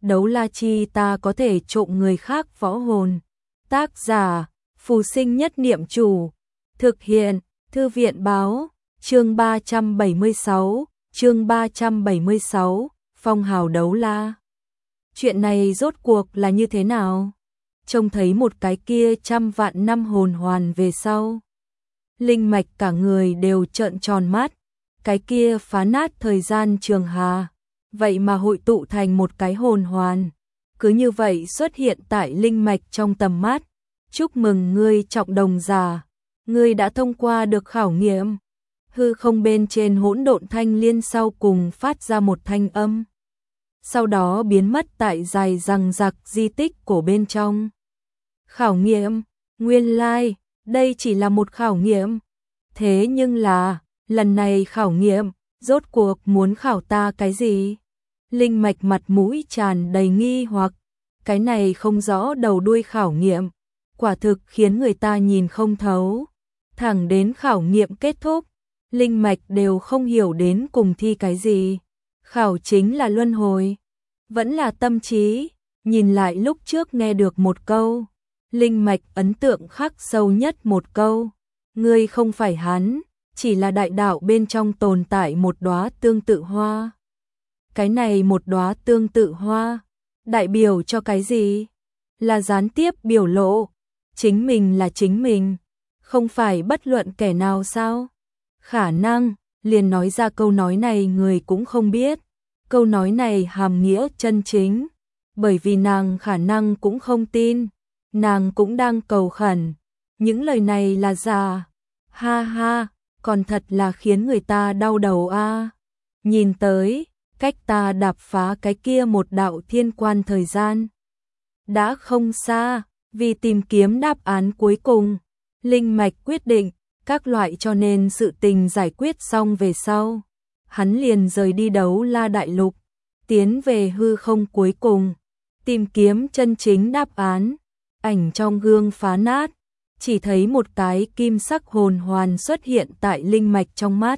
đấu la chi ta có thể trộm người khác võ hồn. Tác giả, Phù Sinh Nhất Niệm Chủ. Thực hiện, Thư viện báo, chương 376, phong hào đấu la. Chuyện này rốt cuộc là như thế nào? Trông thấy một cái kia 100 vạn năm hồn hoàn về sau. Linh Mạch cả người đều trợn tròn mắt, cái kia phá nát thời gian trường hà, vậy mà hội tụ thành một cái hồn hoàn. Cứ như vậy xuất hiện tại Linh Mạch trong tầm mắt. Chúc mừng ngươi Trọng Đồng giả, ngươi đã thông qua được khảo nghiệm. Hư không bên trên hỗn độn thanh liên sau cùng phát ra một thanh âm. Sau đó biến mất tại dài răng rạc di tích của bên trong. Khảo nghiệm, nguyên lai, đây chỉ là một khảo nghiệm. Thế nhưng là, lần này khảo nghiệm, rốt cuộc muốn khảo ta cái gì? Linh Mạch mặt mũi tràn đầy nghi hoặc, cái này không rõ đầu đuôi khảo nghiệm, quả thực khiến người ta nhìn không thấu. Thẳng đến khảo nghiệm kết thúc, Linh Mạch đều không hiểu đến cùng thi cái gì. Khảo chính là luân hồi, vẫn là tâm trí. Nhìn lại lúc trước nghe được một câu, Linh Mạch ấn tượng khắc sâu nhất một câu. Ngươi không phải hắn, chỉ là đại đạo bên trong tồn tại một đóa tương tự hoa. Cái này một đóa tương tự hoa, đại biểu cho cái gì? Là gián tiếp biểu lộ, chính mình là chính mình, không phải bất luận kẻ nào sao? Khả năng, liền nói ra câu nói này người cũng không biết. Câu nói này hàm nghĩa chân chính, bởi vì nàng khả năng cũng không tin, nàng cũng đang cầu khẩn. Những lời này là giả, ha ha, còn thật là khiến người ta đau đầu a. Nhìn tới, cách ta đạp phá cái kia một đạo thiên quan thời gian đã không xa, vì tìm kiếm đáp án cuối cùng, Linh Mạch quyết định, các loại cho nên sự tình giải quyết xong về sau. Hắn liền rời đi đấu la đại lục, tiến về hư không cuối cùng, tìm kiếm chân chính đáp án. Ảnh trong gương phá nát, chỉ thấy một cái kim sắc hồn hoàn xuất hiện tại Linh Mạch trong mắt.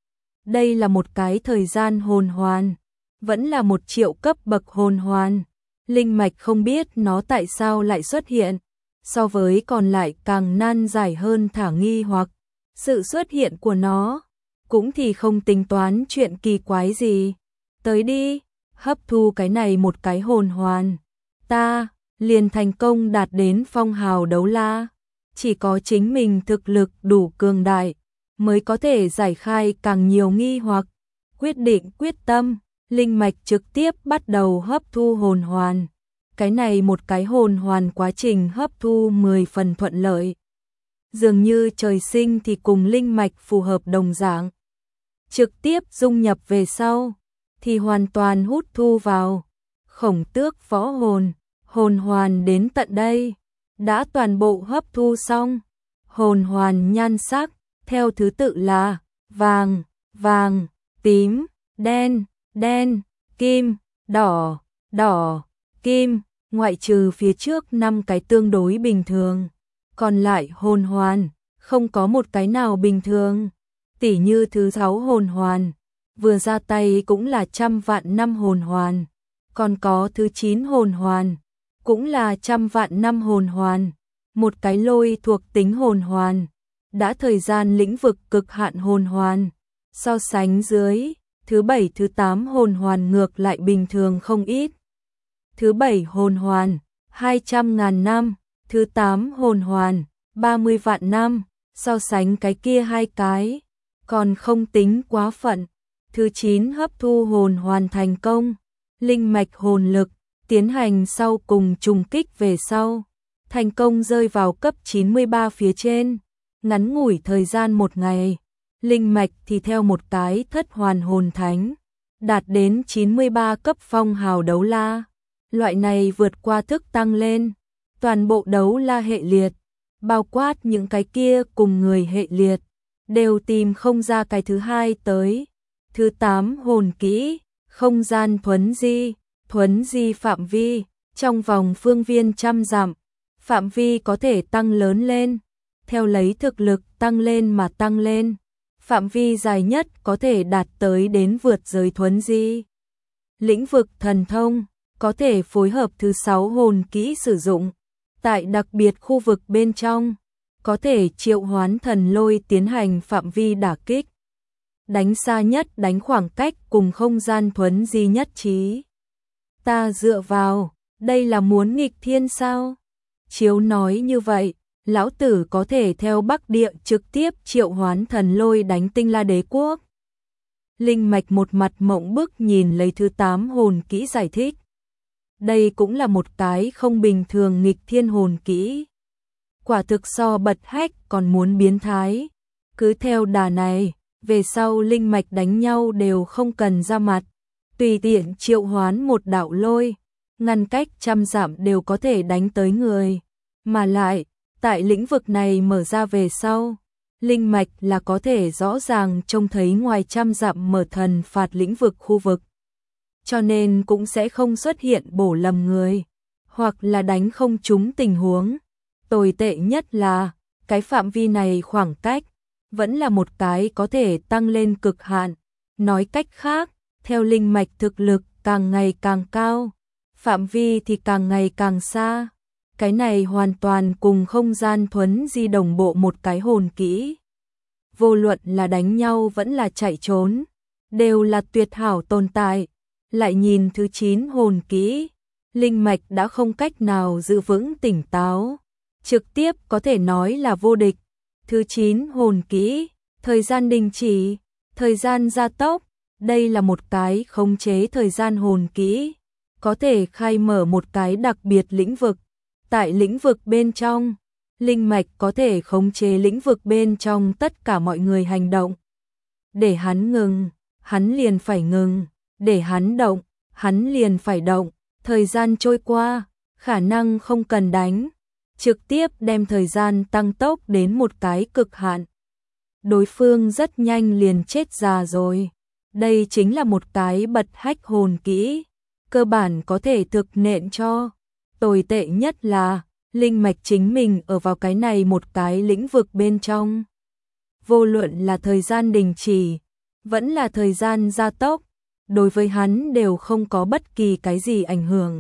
Đây là một cái thời gian hồn hoàn, vẫn là 1 triệu cấp bậc hồn hoàn. Linh Mạch không biết nó tại sao lại xuất hiện, so với còn lại càng nan giải hơn thả nghi hoặc. Sự xuất hiện của nó cũng thì không tính toán chuyện kỳ quái gì. Tới đi, hấp thu cái này một cái hồn hoàn, ta liền thành công đạt đến phong hào đấu la. Chỉ có chính mình thực lực đủ cường đại mới có thể giải khai càng nhiều nghi hoặc. Quyết định quyết tâm, Linh Mạch trực tiếp bắt đầu hấp thu hồn hoàn. Cái này một cái hồn hoàn quá trình hấp thu 10 phần thuận lợi. Dường như trời sinh thì cùng Linh Mạch phù hợp đồng dạng. Trực tiếp dung nhập về sau, thì hoàn toàn hút thu vào. Khổng Tước võ hồn, hồn hoàn đến tận đây, đã toàn bộ hấp thu xong. Hồn hoàn nhan sắc, theo thứ tự là vàng, vàng, tím, đen, đen, kim, đỏ, đỏ, kim, ngoại trừ phía trước 5 cái tương đối bình thường. Còn lại hồn hoàn, không có một cái nào bình thường. Tỉ như thứ 6 hồn hoàn, vừa ra tay cũng là 100 vạn năm hồn hoàn. Còn có thứ 9 hồn hoàn, cũng là 100 vạn năm hồn hoàn. Một cái lôi thuộc tính hồn hoàn, đã thời gian lĩnh vực cực hạn hồn hoàn. So sánh dưới, thứ 7 thứ 8 hồn hoàn ngược lại bình thường không ít. Thứ 7 hồn hoàn, 200.000 năm. Thứ 8 hồn hoàn, 30 vạn năm, so sánh cái kia 2 cái, còn không tính quá phận. Thứ 9 hấp thu hồn hoàn thành công, Linh Mạch hồn lực, tiến hành sau cùng trùng kích về sau, thành công rơi vào cấp 93 phía trên. Ngắn ngủi thời gian 1 ngày, Linh Mạch thì theo một cái thất hoàn hồn thánh, đạt đến 93 cấp phong hào đấu la. Loại này vượt qua thức tăng lên toàn bộ đấu la hệ liệt, bao quát những cái kia cùng người hệ liệt, đều tìm không ra cái thứ hai tới. Thứ 8 hồn kỹ, không gian thuấn di phạm vi, trong vòng phương viên 100 dặm, phạm vi có thể tăng lớn lên, theo lấy thực lực tăng lên mà tăng lên. Phạm vi dài nhất có thể đạt tới đến vượt giới thuấn di. Lĩnh vực thần thông, có thể phối hợp thứ 6 hồn kỹ sử dụng. Tại đặc biệt khu vực bên trong, có thể triệu hoán thần lôi tiến hành phạm vi đả kích. Đánh xa nhất, đánh khoảng cách cùng không gian thuấn di nhất trí. Ta dựa vào, đây là muốn nghịch thiên sao? Chiếu nói như vậy, lão tử có thể theo Bắc Địa trực tiếp triệu hoán thần lôi đánh Tinh La Đế Quốc. Linh Mạch một mặt mộng bức nhìn lấy thứ 8 hồn kỹ giải thích. Đây cũng là một cái không bình thường nghịch thiên hồn kỹ. Quả thực so bật hách còn muốn biến thái. Cứ theo đà này, về sau linh mạch đánh nhau đều không cần ra mặt. Tùy tiện triệu hoán một đạo lôi, ngăn cách trăm dặm đều có thể đánh tới người. Mà lại, tại lĩnh vực này mở ra về sau, linh mạch là có thể rõ ràng trông thấy ngoài trăm dặm mở thần phạt lĩnh vực khu vực. Cho nên cũng sẽ không xuất hiện bổ lầm người, hoặc là đánh không trúng tình huống. Tồi tệ nhất là, cái phạm vi này khoảng cách, vẫn là một cái có thể tăng lên cực hạn. Nói cách khác, theo linh mạch thực lực càng ngày càng cao, phạm vi thì càng ngày càng xa. Cái này hoàn toàn cùng không gian thuấn di đồng bộ một cái hồn kỹ. Vô luận là đánh nhau vẫn là chạy trốn, đều là tuyệt hảo tồn tại. Lại nhìn thứ 9 hồn kỹ, linh mạch đã không cách nào giữ vững tỉnh táo, trực tiếp có thể nói là vô địch. Thứ 9 hồn kỹ, thời gian đình chỉ, thời gian gia tốc, đây là một cái khống chế thời gian hồn kỹ, có thể khai mở một cái đặc biệt lĩnh vực. Tại lĩnh vực bên trong, linh mạch có thể khống chế lĩnh vực bên trong tất cả mọi người hành động. Để hắn ngừng, hắn liền phải ngừng, để hắn động, hắn liền phải động. Thời gian trôi qua, khả năng không cần đánh, trực tiếp đem thời gian tăng tốc đến một cái cực hạn. Đối phương rất nhanh liền chết già rồi. Đây chính là một cái bật hách hồn kỹ, cơ bản có thể thực nện cho. Tồi tệ nhất là, linh mạch chính mình ở vào cái này một cái lĩnh vực bên trong. Vô luận là thời gian đình chỉ, vẫn là thời gian gia tốc, đối với hắn đều không có bất kỳ cái gì ảnh hưởng.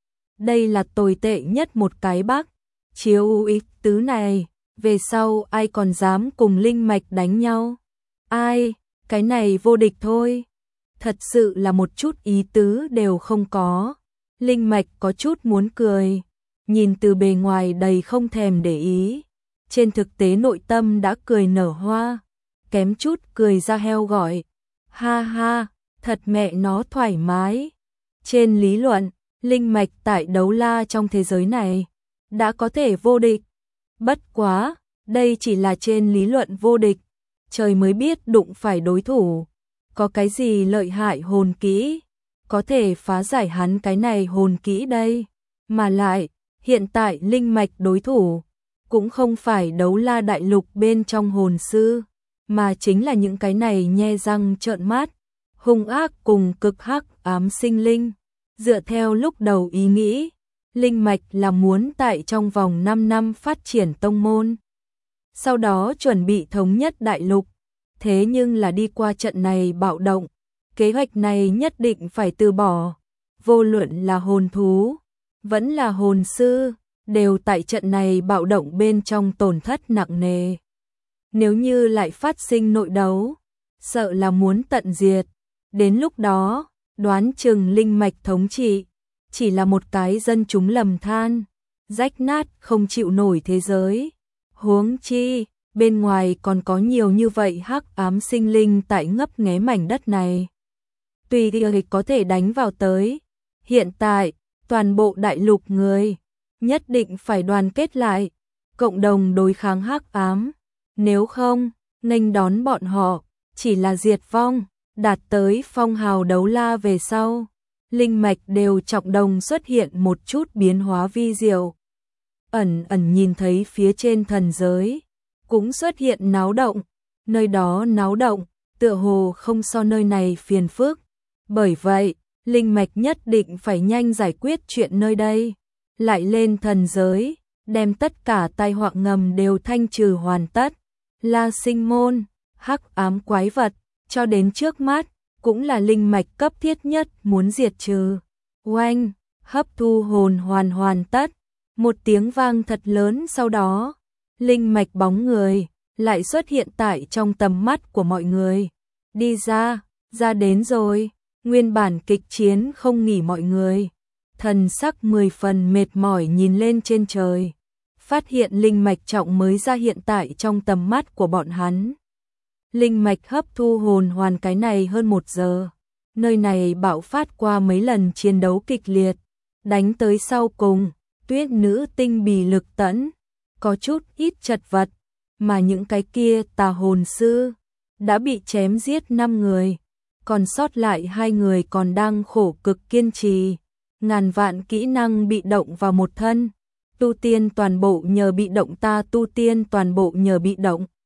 Đây là tồi tệ nhất một cái bác. Chiếu ý tứ này, về sau ai còn dám cùng linh mạch đánh nhau? Ai, cái này vô địch thôi. Thật sự là một chút ý tứ đều không có. Linh mạch có chút muốn cười, nhìn từ bề ngoài đầy không thèm để ý. Trên thực tế nội tâm đã cười nở hoa, kém chút cười ra heo gọi. Ha ha, thật mẹ nó thoải mái. Trên lý luận, linh mạch tại đấu la trong thế giới này đã có thể vô địch. Bất quá, đây chỉ là trên lý luận vô địch. Trời mới biết đụng phải đối thủ, có cái gì lợi hại hồn kỹ, có thể phá giải hắn cái này hồn kỹ đây. Mà lại, hiện tại linh mạch đối thủ, cũng không phải đấu la đại lục bên trong hồn sư, mà chính là những cái này nhe răng trợn mắt, hung ác cùng cực hắc ám sinh linh. Dựa theo lúc đầu ý nghĩ, linh mạch là muốn tại trong vòng 5 năm phát triển tông môn, sau đó chuẩn bị thống nhất đại lục. Thế nhưng là đi qua trận này bạo động, kế hoạch này nhất định phải từ bỏ. Vô luận là hồn thú, vẫn là hồn sư, đều tại trận này bạo động bên trong tổn thất nặng nề. Nếu như lại phát sinh nội đấu, sợ là muốn tận diệt. Đến lúc đó, đoán chừng linh mạch thống trị chỉ là một cái dân chúng lầm than, rách nát không chịu nổi thế giới. Huống chi, bên ngoài còn có nhiều như vậy hắc ám sinh linh tại ngấp nghé mảnh đất này. Tùy thì có thể đánh vào tới. Hiện tại, toàn bộ đại lục người nhất định phải đoàn kết lại, cộng đồng đối kháng hắc ám. Nếu không, nghênh đón bọn họ chỉ là diệt vong. Đạt tới phong hào đấu la về sau, linh mạch đều trọng đồng xuất hiện một chút biến hóa vi diệu. Ẩn ẩn nhìn thấy phía trên thần giới cũng xuất hiện náo động, nơi đó náo động tựa hồ không so nơi này phiền phức. Bởi vậy, linh mạch nhất định phải nhanh giải quyết chuyện nơi đây, lại lên thần giới, đem tất cả tai họa ngầm đều thanh trừ hoàn tất. La Sinh Môn, hắc ám quái vật, cho đến trước mắt, cũng là linh mạch cấp thiết nhất muốn diệt trừ. Oanh! hấp thu hồn hoàn tất. Một tiếng vang thật lớn sau đó, linh mạch bóng người lại xuất hiện tại trong tầm mắt của mọi người. Đi ra, ra đến rồi. Nguyên bản kịch chiến không nghỉ mọi người, thần sắc 10 phần mệt mỏi nhìn lên trên trời, phát hiện linh mạch trọng mới ra hiện tại trong tầm mắt của bọn hắn. Linh mạch hấp thu hồn hoàn cái này hơn 1 giờ, nơi này bạo phát qua mấy lần chiến đấu kịch liệt, đánh tới sau cùng, Tuyết nữ tinh bì lực tẫn, có chút ít chật vật, mà những cái kia tà hồn sư đã bị chém giết 5 người, còn sót lại 2 người còn đang khổ cực kiên trì, ngàn vạn kỹ năng bị động vào một thân, tu tiên toàn bộ nhờ bị động ta tu tiên toàn bộ nhờ bị động.